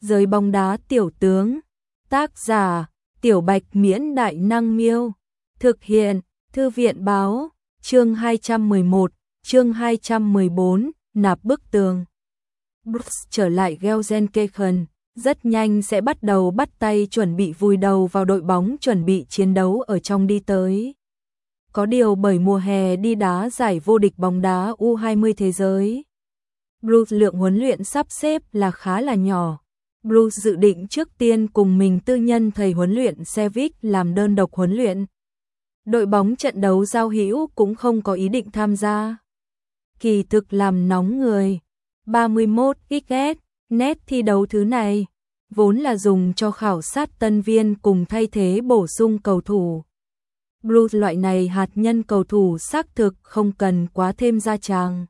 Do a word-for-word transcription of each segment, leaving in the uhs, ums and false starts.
Giới bóng đá tiểu tướng. Tác giả, Tiểu Bạch Miễn Đại Năng Miêu. Thực hiện, Thư viện Báo. Chương hai trăm mười một, chương hai trăm mười bốn, nạp bức tường. Bruce trở lại Gelsenkirchen, rất nhanh sẽ bắt đầu bắt tay chuẩn bị vùi đầu vào đội bóng chuẩn bị chiến đấu ở trong đi tới. Có điều bởi mùa hè đi đá giải vô địch bóng đá U hai mươi thế giới, Bruce lượng huấn luyện sắp xếp là khá là nhỏ. Bruce dự định trước tiên cùng mình tư nhân thầy huấn luyện Sevic làm đơn độc huấn luyện. Đội bóng trận đấu giao hữu cũng không có ý định tham gia. Kỳ thực làm nóng người. ba mươi mốt x s net thi đấu thứ này vốn là dùng cho khảo sát tân viên cùng thay thế bổ sung cầu thủ. Bruce loại này hạt nhân cầu thủ xác thực không cần quá thêm gia tràng.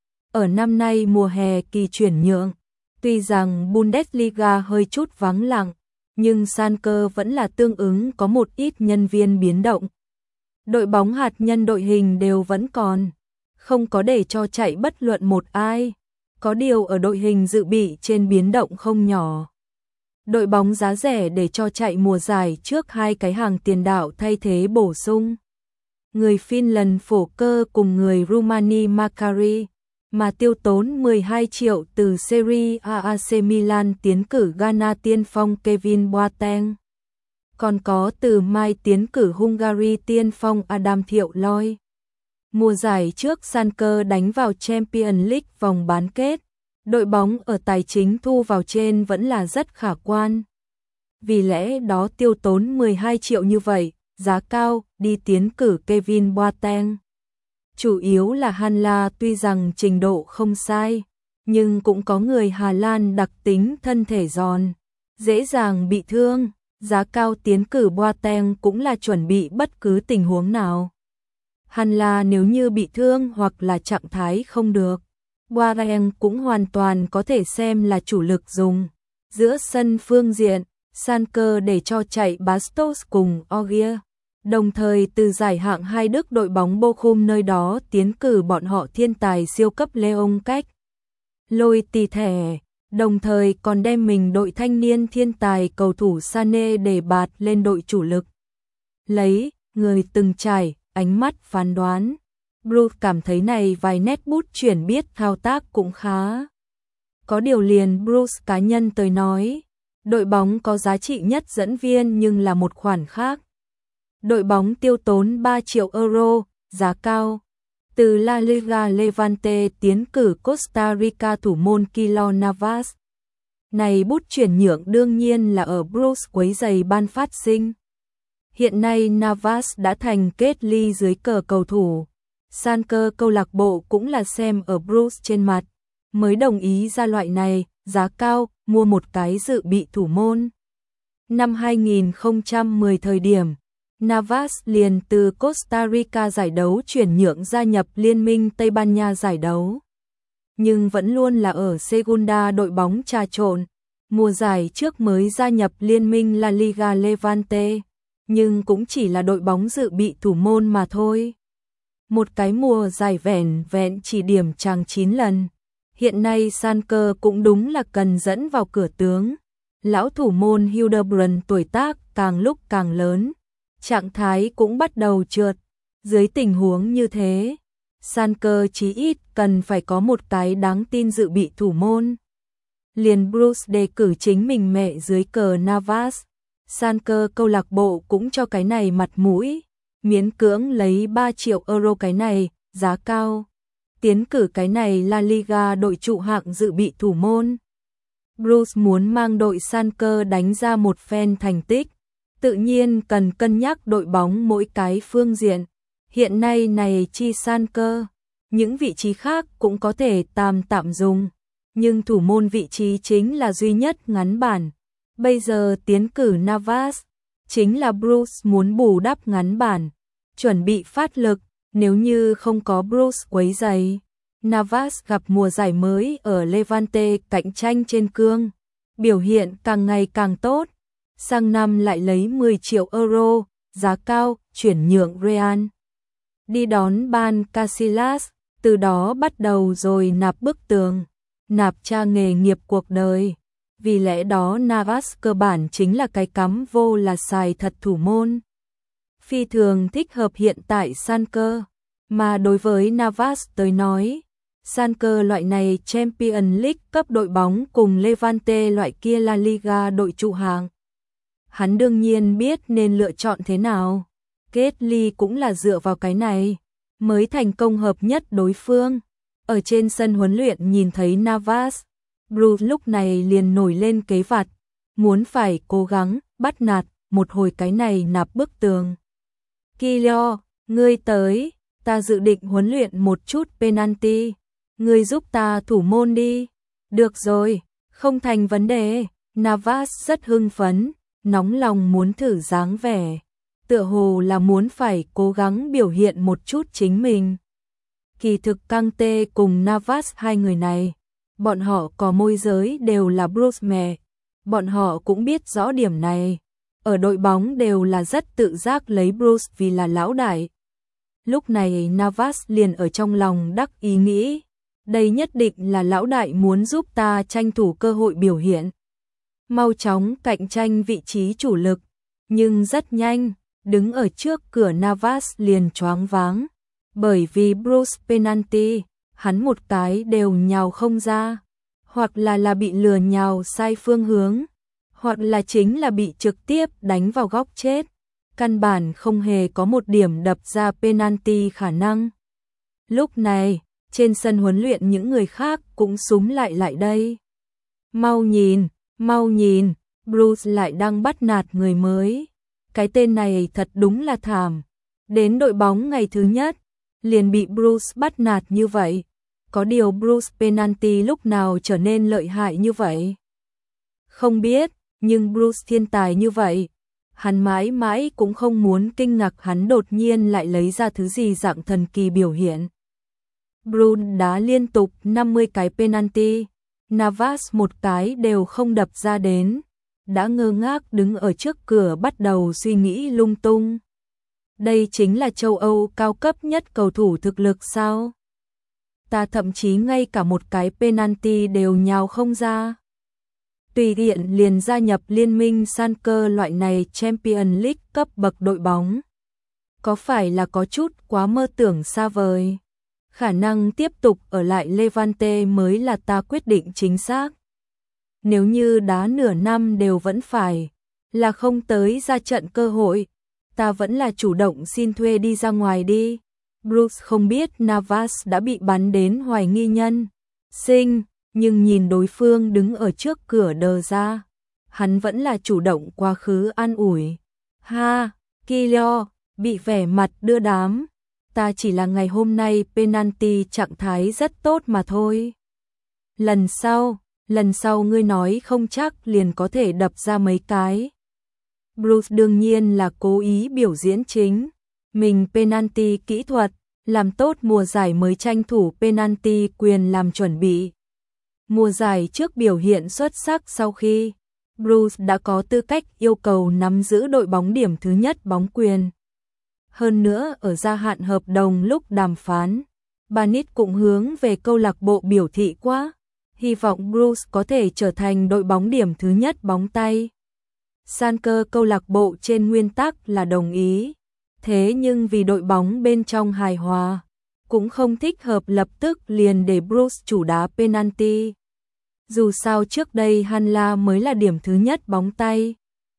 Ở năm nay mùa hè kỳ chuyển nhượng, tuy rằng Bundesliga hơi chút vắng lặng, nhưng Schalke vẫn là tương ứng có một ít nhân viên biến động. Đội bóng hạt nhân đội hình đều vẫn còn, không có để cho chạy bất luận một ai. Có điều ở đội hình dự bị trên biến động không nhỏ. Đội bóng giá rẻ để cho chạy mùa giải trước hai cái hàng tiền đạo thay thế bổ sung. Người Finland Phổ Cơ cùng người Rumani Macari, mà tiêu tốn mười hai triệu từ Serie A a xê Milan tiến cử Ghana tiên phong Kevin Boateng. Còn có từ Mai tiến cử Hungary tiên phong Adam Thiệu Loi. Mùa giải trước Schalke đánh vào Champions League vòng bán kết, đội bóng ở tài chính thu vào trên vẫn là rất khả quan. Vì lẽ đó tiêu tốn mười hai triệu như vậy, giá cao, đi tiến cử Kevin Boateng. Chủ yếu là Hanla tuy rằng trình độ không sai, nhưng cũng có người Hà Lan đặc tính thân thể giòn, dễ dàng bị thương, giá cao tiến cử Boateng cũng là chuẩn bị bất cứ tình huống nào. Hanla nếu như bị thương hoặc là trạng thái không được, Boateng cũng hoàn toàn có thể xem là chủ lực dùng. Giữa sân phương diện, Schalke để cho chạy Bastos cùng Ogier, đồng thời từ giải hạng hai Đức đội bóng Bochum nơi đó tiến cử bọn họ thiên tài siêu cấp Leon Cách. Lôi tì thẻ, đồng thời còn đem mình đội thanh niên thiên tài cầu thủ Sané để bạt lên đội chủ lực. Lấy, người từng trải, ánh mắt phán đoán, Bruce cảm thấy này vài nét bút chuyển biết thao tác cũng khá. Có điều liền Bruce cá nhân tới nói, đội bóng có giá trị nhất dẫn viên nhưng là một khoản khác. Đội bóng tiêu tốn ba triệu euro, giá cao. Từ La Liga Levante tiến cử Costa Rica thủ môn Keylor Navas. Này bút chuyển nhượng đương nhiên là ở Bruce quấy giày ban phát sinh. Hiện nay Navas đã thành kết ly dưới cờ cầu thủ. Schalke câu lạc bộ cũng là xem ở Bruce trên mặt, mới đồng ý ra loại này, giá cao, mua một cái dự bị thủ môn. Năm hai nghìn không trăm mười thời điểm, Navas liền từ Costa Rica giải đấu chuyển nhượng gia nhập Liên minh Tây Ban Nha giải đấu. Nhưng vẫn luôn là ở Segunda đội bóng trà trộn, mùa giải trước mới gia nhập Liên minh La Liga Levante, nhưng cũng chỉ là đội bóng dự bị thủ môn mà thôi. Một cái mùa giải vẻn vẹn chỉ điểm chàng chín lần. Hiện nay Schalke cũng đúng là cần dẫn vào cửa tướng. Lão thủ môn Hildebrand tuổi tác càng lúc càng lớn, trạng thái cũng bắt đầu trượt. Dưới tình huống như thế, Schalke chí ít cần phải có một cái đáng tin dự bị thủ môn. Liền Bruce đề cử chính mình mẹ dưới cờ Navas. Schalke câu lạc bộ cũng cho cái này mặt mũi, miễn cưỡng lấy ba triệu euro cái này, giá cao. Tiến cử cái này La Liga đội trụ hạng dự bị thủ môn. Bruce muốn mang đội Schalke đánh ra một phen thành tích, tự nhiên cần cân nhắc đội bóng mỗi cái phương diện. Hiện nay này chi Schalke, những vị trí khác cũng có thể tạm tạm dùng, nhưng thủ môn vị trí chính là duy nhất ngắn bản. Bây giờ tiến cử Navas, chính là Bruce muốn bù đắp ngắn bản, chuẩn bị phát lực, nếu như không có Bruce quấy giày. Navas gặp mùa giải mới ở Levante cạnh tranh trên cương, biểu hiện càng ngày càng tốt. Sang năm lại lấy mười triệu euro, giá cao, chuyển nhượng Real. Đi đón Ban Casillas, từ đó bắt đầu rồi nạp bức tường, nạp tra nghề nghiệp cuộc đời. vì lẽ đó Navas cơ bản chính là cái cắm vô là xài thật thủ môn. Phi thường thích hợp hiện tại Sanker, mà đối với Navas tới nói, Sanker loại này Champions League cấp đội bóng cùng Levante loại kia La Liga đội trụ hạng. Hắn đương nhiên biết nên lựa chọn thế nào. Kết ly cũng là dựa vào cái này mới thành công hợp nhất đối phương. Ở trên sân huấn luyện nhìn thấy Navas, Bruce lúc này liền nổi lên kế vặt, muốn phải cố gắng bắt nạt một hồi cái này nạp bức tường. Kilo, ngươi tới, ta dự định huấn luyện một chút penalty, ngươi giúp ta thủ môn đi. Được rồi, không thành vấn đề. Navas rất hưng phấn, nóng lòng muốn thử dáng vẻ, tựa hồ là muốn phải cố gắng biểu hiện một chút chính mình. Kỳ thực Kante cùng Navas hai người này, bọn họ có môi giới đều là Bruce mẹ, bọn họ cũng biết rõ điểm này. Ở đội bóng đều là rất tự giác lấy Bruce vì là lão đại. Lúc này Navas liền ở trong lòng đắc ý nghĩ, đây nhất định là lão đại muốn giúp ta tranh thủ cơ hội biểu hiện, mau chóng cạnh tranh vị trí chủ lực. Nhưng rất nhanh, đứng ở trước cửa Navas liền choáng váng, bởi vì Bruce penalty, hắn một cái đều nhào không ra, hoặc là là bị lừa nhào sai phương hướng, hoặc là chính là bị trực tiếp đánh vào góc chết, căn bản không hề có một điểm đập ra penalty khả năng. Lúc này, trên sân huấn luyện những người khác cũng xúm lại lại đây. Mau nhìn, mau nhìn, Bruce lại đang bắt nạt người mới. Cái tên này thật đúng là thảm. Đến đội bóng ngày thứ nhất, liền bị Bruce bắt nạt như vậy. Có điều Bruce penalty lúc nào trở nên lợi hại như vậy? Không biết, nhưng Bruce thiên tài như vậy. Hắn mãi mãi cũng không muốn kinh ngạc hắn đột nhiên lại lấy ra thứ gì dạng thần kỳ biểu hiện. Bruce đá liên tục năm mươi cái penalty, Navas một cái đều không đập ra đến, đã ngơ ngác đứng ở trước cửa bắt đầu suy nghĩ lung tung. Đây chính là châu Âu cao cấp nhất cầu thủ thực lực sao? Ta thậm chí ngay cả một cái penalty đều nhào không ra. Tùy tiện liền gia nhập liên minh Sanker loại này Champions League cấp bậc đội bóng. Có phải là có chút quá mơ tưởng xa vời? Khả năng tiếp tục ở lại Levante mới là ta quyết định chính xác. Nếu như đá nửa năm đều vẫn phải là không tới ra trận cơ hội, ta vẫn là chủ động xin thuê đi ra ngoài đi. Bruce không biết Navas đã bị bắn đến hoài nghi nhân sinh, nhưng nhìn đối phương đứng ở trước cửa đờ ra, hắn vẫn là chủ động quá khứ an ủi. Ha, Kilo, bị vẻ mặt đưa đám, ta chỉ là ngày hôm nay penalty trạng thái rất tốt mà thôi. Lần sau, lần sau ngươi nói không chắc liền có thể đập ra mấy cái. Bruce đương nhiên là cố ý biểu diễn chính mình penalty kỹ thuật, làm tốt mùa giải mới tranh thủ penalty quyền làm chuẩn bị. Mùa giải trước biểu hiện xuất sắc sau khi Bruce đã có tư cách yêu cầu nắm giữ đội bóng điểm thứ nhất bóng quyền. Hơn nữa ở gia hạn hợp đồng lúc đàm phán, Banit cũng hướng về câu lạc bộ biểu thị quá, hy vọng Bruce có thể trở thành đội bóng điểm thứ nhất bóng tay. Sanker câu lạc bộ trên nguyên tắc là đồng ý, thế nhưng vì đội bóng bên trong hài hòa, cũng không thích hợp lập tức liền để Bruce chủ đá penalty. Dù sao trước đây Hanla mới là điểm thứ nhất bóng tay.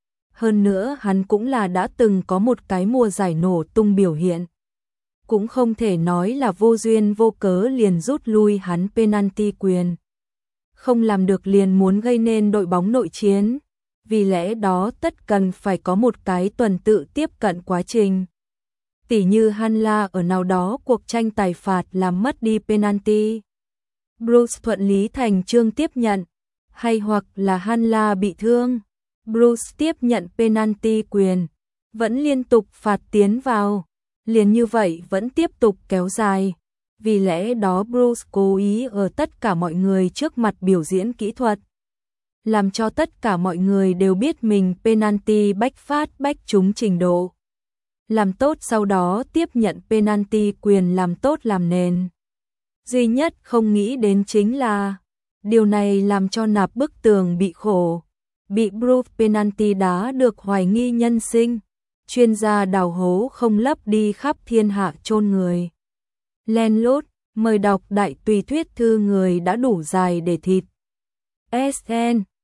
Hơn nữa hắn cũng là đã từng có một cái mùa giải nổ tung biểu hiện. Cũng không thể nói là vô duyên vô cớ liền rút lui hắn penalty quyền. Không làm được liền muốn gây nên đội bóng nội chiến. Vì lẽ đó tất cần phải có một cái tuần tự tiếp cận quá trình. Tỉ như Hanla ở nào đó cuộc tranh tài phạt làm mất đi penalty, Bruce thuận lý thành chương tiếp nhận, hay hoặc là Hanla bị thương, Bruce tiếp nhận penalty quyền, vẫn liên tục phạt tiến vào, liền như vậy vẫn tiếp tục kéo dài. Vì lẽ đó Bruce cố ý ở tất cả mọi người trước mặt biểu diễn kỹ thuật, làm cho tất cả mọi người đều biết mình penalty bách phát bách trúng trình độ. Làm tốt sau đó tiếp nhận penalty quyền làm tốt làm nền. Duy nhất không nghĩ đến chính là Điều này làm cho nạp bức tường bị khổ, bị Bruce Penalty đá được hoài nghi nhân sinh. Chuyên gia đào hố không lấp đi khắp thiên hạ chôn người. Len lút, mời đọc đại tùy thuyết thư người đã đủ dài để thịt. ét en